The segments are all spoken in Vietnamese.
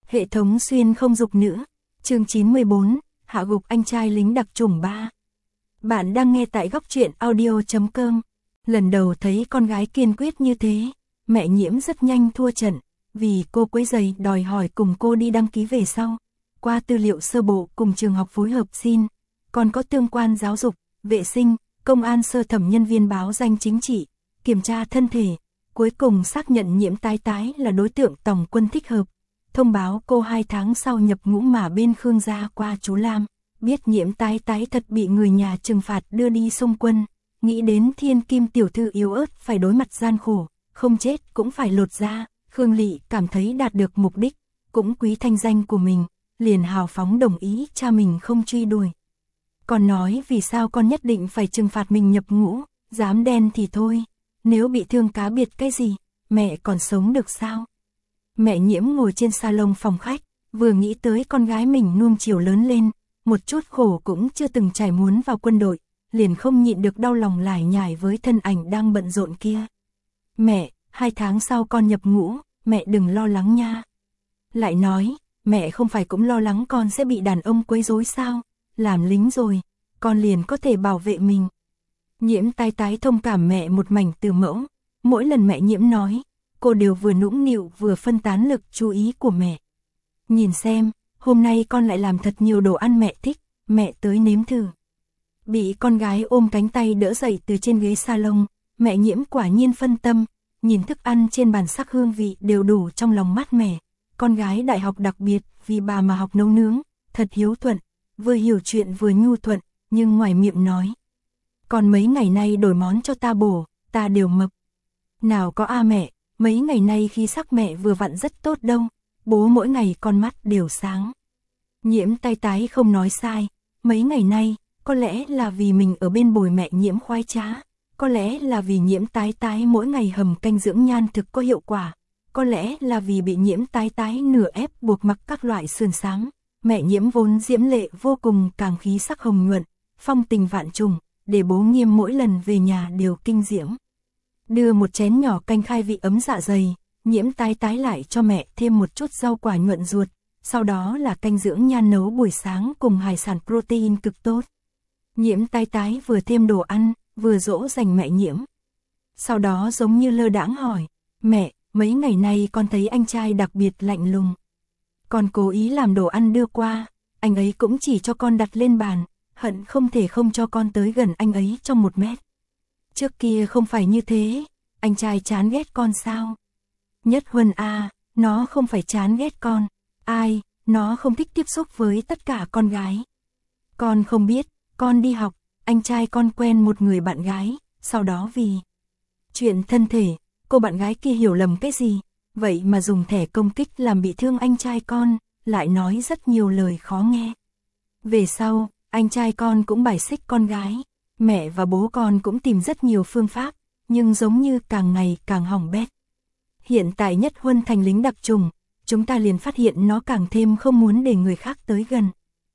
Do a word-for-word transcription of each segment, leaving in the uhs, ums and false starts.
Hệ thống xuyên không dục nữa. Chương chín mươi bốn, hạ gục anh trai lính đặc chủng ba. Bạn đang nghe tại góc truyện audio chấm com. Lần đầu thấy con gái kiên quyết như thế, mẹ Nhiễm rất nhanh thua trận, vì cô quấy rầy đòi hỏi cùng cô đi đăng ký về sau. Qua tư liệu sơ bộ cùng trường học phối hợp xin, còn có tương quan giáo dục, vệ sinh, công an sơ thẩm nhân viên báo danh chính trị, kiểm tra thân thể, cuối cùng xác nhận Nhiễm Tái Tái là đối tượng tòng quân thích hợp. Thông báo cô hai tháng sau nhập ngũ mà bên Khương gia qua chú Lam, biết Nhiễm Tái Tái thật bị người nhà trừng phạt đưa đi xung quân, nghĩ đến thiên kim tiểu thư yếu ớt phải đối mặt gian khổ, không chết cũng phải lột da, Khương Lị cảm thấy đạt được mục đích, cũng quý thanh danh của mình, liền hào phóng đồng ý cha mình không truy đuổi. Còn nói vì sao con nhất định phải trừng phạt mình nhập ngũ, dám đen thì thôi, nếu bị thương cá biệt cái gì, mẹ còn sống được sao? Mẹ Nhiễm ngồi trên salon phòng khách, vừa nghĩ tới con gái mình nuông chiều lớn lên, một chút khổ cũng chưa từng trải muốn vào quân đội, liền không nhịn được đau lòng lải nhải với thân ảnh đang bận rộn kia. Mẹ, hai tháng sau con nhập ngũ, mẹ đừng lo lắng nha. Lại nói, mẹ không phải cũng lo lắng con sẽ bị đàn ông quấy rối sao, làm lính rồi, con liền có thể bảo vệ mình. Nhiễm Tái Tái thông cảm mẹ một mảnh từ mẫu, mỗi lần mẹ Nhiễm nói, cô đều vừa nũng nịu vừa phân tán lực chú ý của mẹ. Nhìn xem, hôm nay con lại làm thật nhiều đồ ăn mẹ thích, mẹ tới nếm thử. Bị con gái ôm cánh tay đỡ dậy từ trên ghế salon, mẹ Nhiễm quả nhiên phân tâm, nhìn thức ăn trên bàn sắc hương vị đều đủ trong lòng mát mẻ. Con gái đại học đặc biệt vì bà mà học nấu nướng, thật hiếu thuận, vừa hiểu chuyện vừa nhu thuận, nhưng ngoài miệng nói. Còn mấy ngày nay đổi món cho ta bổ, ta đều mập. Nào có a mẹ, mấy ngày nay khi sắc mẹ vừa vặn rất tốt đâu, bố mỗi ngày con mắt đều sáng. Nhiễm Tái Tái không nói sai, mấy ngày nay, có lẽ là vì mình ở bên bồi mẹ Nhiễm khoái trá, có lẽ là vì Nhiễm Tái Tái mỗi ngày hầm canh dưỡng nhan thực có hiệu quả, có lẽ là vì bị Nhiễm Tái Tái nửa ép buộc mặc các loại sườn sáng, mẹ Nhiễm vốn diễm lệ vô cùng càng khí sắc hồng nhuận, phong tình vạn trùng, để bố Nghiêm mỗi lần về nhà đều kinh diễm. Đưa một chén nhỏ canh khai vị ấm dạ dày, Nhiễm Tái Tái lại cho mẹ thêm một chút rau quả nhuận ruột, sau đó là canh dưỡng nhan nấu buổi sáng cùng hải sản protein cực tốt. Nhiễm Tái Tái vừa thêm đồ ăn, vừa dỗ dành mẹ Nhiễm. Sau đó giống như lơ đãng hỏi, mẹ, mấy ngày nay con thấy anh trai đặc biệt lạnh lùng. Con cố ý làm đồ ăn đưa qua, anh ấy cũng chỉ cho con đặt lên bàn, hận không thể không cho con tới gần anh ấy trong một mét. Trước kia không phải như thế, anh trai chán ghét con sao? Nhất Huân a, nó không phải chán ghét con, ai, nó không thích tiếp xúc với tất cả con gái. Con không biết, con đi học, anh trai con quen một người bạn gái, sau đó vì chuyện thân thể, cô bạn gái kia hiểu lầm cái gì, vậy mà dùng thẻ công kích làm bị thương anh trai con, lại nói rất nhiều lời khó nghe. Về sau, anh trai con cũng bài xích con gái, mẹ và bố con cũng tìm rất nhiều phương pháp, nhưng giống như càng ngày càng hỏng bét. Hiện tại Nhất Huân thành lính đặc chủng, chúng ta liền phát hiện nó càng thêm không muốn để người khác tới gần.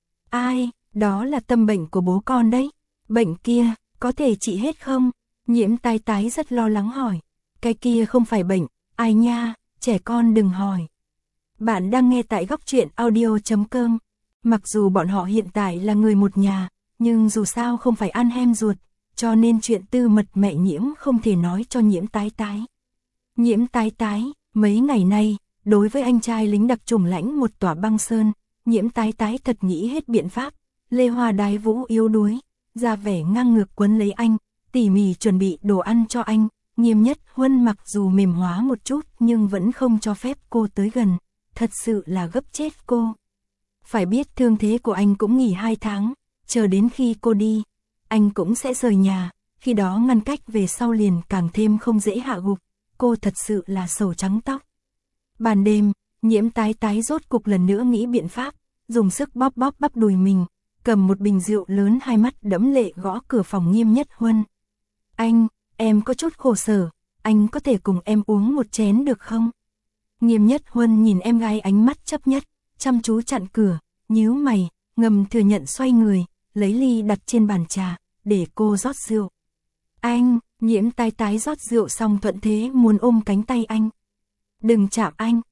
Ai, đó là tâm bệnh của bố con đấy, bệnh kia, có thể trị hết không? Nhiễm Tái Tái rất lo lắng hỏi, cái kia không phải bệnh, ai nha, trẻ con đừng hỏi. Bạn đang nghe tại góc truyện audio chấm com. Mặc dù bọn họ hiện tại là người một nhà, nhưng dù sao không phải ăn hem ruột, cho nên chuyện tư mật mẹ Nhiễm không thể nói cho Nhiễm Tái Tái. Nhiễm Tái Tái, mấy ngày nay, đối với anh trai lính đặc chủng lãnh một tòa băng sơn, Nhiễm Tái Tái thật nghĩ hết biện pháp, Lê Hoa Đái Vũ yếu đuối, ra vẻ ngang ngược quấn lấy anh, tỉ mỉ chuẩn bị đồ ăn cho anh, Nghiêm Nhất Huân mặc dù mềm hóa một chút nhưng vẫn không cho phép cô tới gần, thật sự là gấp chết cô. Phải biết thương thế của anh cũng nghỉ hai tháng, chờ đến khi cô đi, anh cũng sẽ rời nhà, khi đó ngăn cách về sau liền càng thêm không dễ hạ gục, cô thật sự là sầu trắng tóc. Ban đêm, Nhiễm Tái Tái rốt cục lần nữa nghĩ biện pháp, dùng sức bóp bóp bắp đùi mình, cầm một bình rượu lớn hai mắt đẫm lệ gõ cửa phòng Nghiêm Nhất Huân. Anh, em có chút khổ sở, anh có thể cùng em uống một chén được không? Nghiêm Nhất Huân nhìn em gái ánh mắt chấp nhất, chăm chú chặn cửa, nhíu mày, ngầm thừa nhận xoay người, lấy ly đặt trên bàn trà, để cô rót rượu. Anh, Nhiễm Tái Tái rót rượu xong thuận thế muốn ôm cánh tay anh. Đừng chạm anh,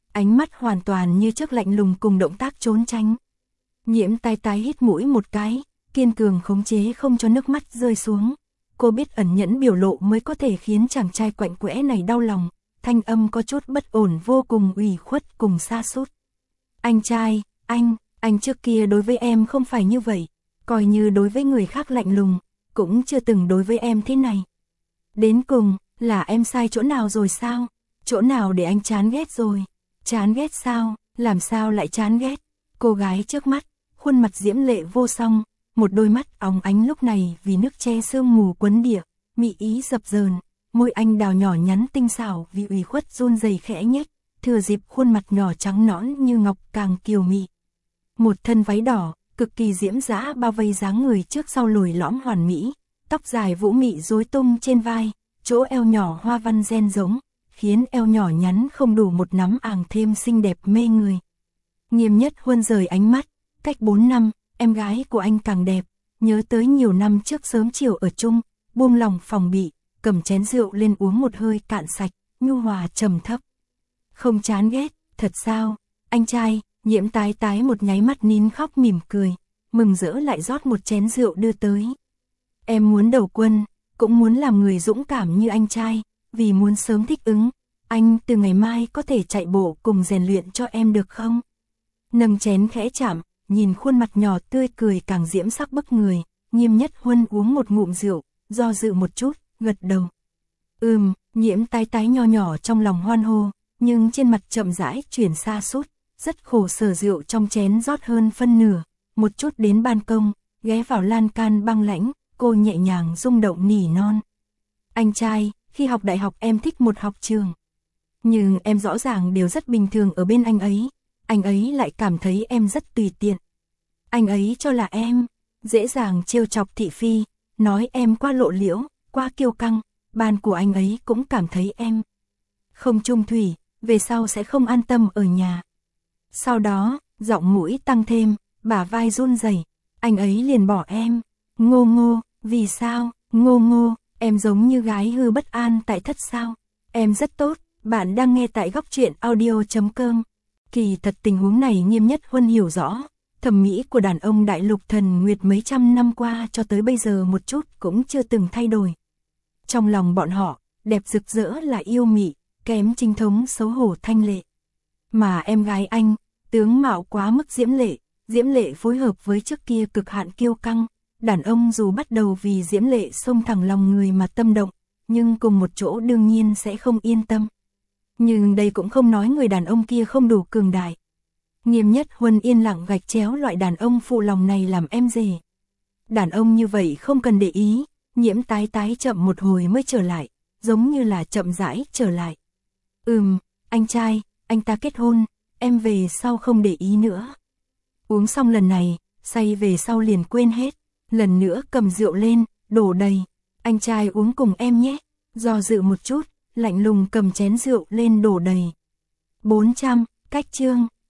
ánh mắt hoàn toàn như trước lạnh lùng cùng động tác trốn tránh. Nhiễm tái tái hít mũi một cái, kiên cường khống chế không cho nước mắt rơi xuống. Cô biết ẩn nhẫn biểu lộ mới có thể khiến chàng trai quạnh quẽ này đau lòng, thanh âm có chút bất ổn vô cùng ủy khuất cùng sa sút. Anh trai, anh, anh trước kia đối với em không phải như vậy, coi như đối với người khác lạnh lùng, cũng chưa từng đối với em thế này. Đến cùng, là em sai chỗ nào rồi sao? Chỗ nào để anh chán ghét rồi? Chán ghét sao? Làm sao lại chán ghét? Cô gái trước mắt, khuôn mặt diễm lệ vô song, một đôi mắt óng ánh lúc này vì nước che sương mù quấn địa, mị ý dập dờn, môi anh đào nhỏ nhắn tinh xảo vì ủy khuất run rẩy khẽ nhếch, thừa dịp khuôn mặt nhỏ trắng nõn như ngọc càng kiều mị. Một thân váy đỏ, cực kỳ diễm dã bao vây dáng người trước sau lồi lõm hoàn mỹ, tóc dài vũ mị rối tung trên vai, chỗ eo nhỏ hoa văn ren giống, khiến eo nhỏ nhắn không đủ một nắm àng thêm xinh đẹp mê người. Nghiêm Nhất Huân rời ánh mắt, cách bốn năm, em gái của anh càng đẹp, nhớ tới nhiều năm trước sớm chiều ở chung, buông lòng phòng bị, cầm chén rượu lên uống một hơi cạn sạch, nhu hòa trầm thấp. Không chán ghét, thật sao, anh trai, Nhiễm tái tái một nháy mắt nín khóc mỉm cười, mừng rỡ lại rót một chén rượu đưa tới. Em muốn đầu quân, cũng muốn làm người dũng cảm như anh trai, vì muốn sớm thích ứng, anh từ ngày mai có thể chạy bộ cùng rèn luyện cho em được không? Nâng chén khẽ chạm, nhìn khuôn mặt nhỏ tươi cười càng diễm sắc bức người, Nghiêm Nhất Huân uống một ngụm rượu, do dự một chút, gật đầu. Ừm, Nhiễm tái tái nho nhỏ trong lòng hoan hô, nhưng trên mặt chậm rãi chuyển sa sút, rất khổ sở rượu trong chén rót hơn phân nửa, một chút đến ban công, ghé vào lan can băng lãnh, cô nhẹ nhàng rung động nỉ non. Anh trai, khi học đại học em thích một học trường. Nhưng em rõ ràng đều rất bình thường ở bên anh ấy, anh ấy lại cảm thấy em rất tùy tiện. Anh ấy cho là em, dễ dàng trêu chọc thị phi, nói em qua lộ liễu, qua kiêu căng, ban của anh ấy cũng cảm thấy em không trung thủy, về sau sẽ không an tâm ở nhà. Sau đó, giọng mũi tăng thêm, bả vai run rẩy, anh ấy liền bỏ em. Ngô Ngô, vì sao? Ngô Ngô, em giống như gái hư bất an tại thất sao? Em rất tốt, bạn đang nghe tại góc truyện audio chấm com. Kỳ thật tình huống này Nghiêm Nhất Huân hiểu rõ, thẩm mỹ của đàn ông đại lục thần nguyệt mấy trăm năm qua cho tới bây giờ một chút cũng chưa từng thay đổi. Trong lòng bọn họ, đẹp rực rỡ là yêu mị, kém chính thống xấu hổ thanh lệ. Mà em gái anh, tướng mạo quá mức diễm lệ, diễm lệ phối hợp với trước kia cực hạn kiêu căng, đàn ông dù bắt đầu vì diễm lệ xông thẳng lòng người mà tâm động, nhưng cùng một chỗ đương nhiên sẽ không yên tâm. Nhưng đây cũng không nói người đàn ông kia không đủ cường đại. Nghiêm Nhất Huân yên lặng gạch chéo loại đàn ông phụ lòng này làm em rể. Đàn ông như vậy không cần để ý, Nhiễm tái tái chậm một hồi mới trở lại, giống như là chậm rãi trở lại. Ừm, anh trai, anh ta kết hôn, em về sau không để ý nữa. Uống xong lần này, say về sau liền quên hết, lần nữa cầm rượu lên, đổ đầy. Anh trai uống cùng em nhé, do dự một chút, lạnh lùng cầm chén rượu lên đổ đầy. bốn trăm, cách chương.